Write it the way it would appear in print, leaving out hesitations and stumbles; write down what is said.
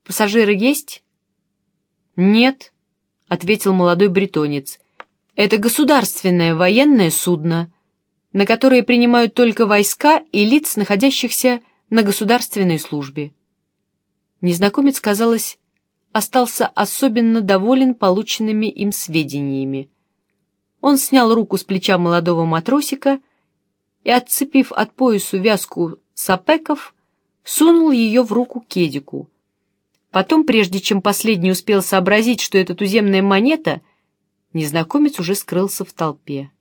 Пассажиры есть?» «Нет», — ответил молодой бретонец. «Это государственное военное судно, на которое принимают только войска и лиц, находящихся на государственной службе». Незнакомец, казалось, остался особенно доволен полученными им сведениями. Он снял руку с плеча молодого матросика и, отцепив от поясу вязку сапеков, сунул ее в руку Кедику. Потом, прежде чем последний успел сообразить, что это туземная монета, незнакомец уже скрылся в толпе.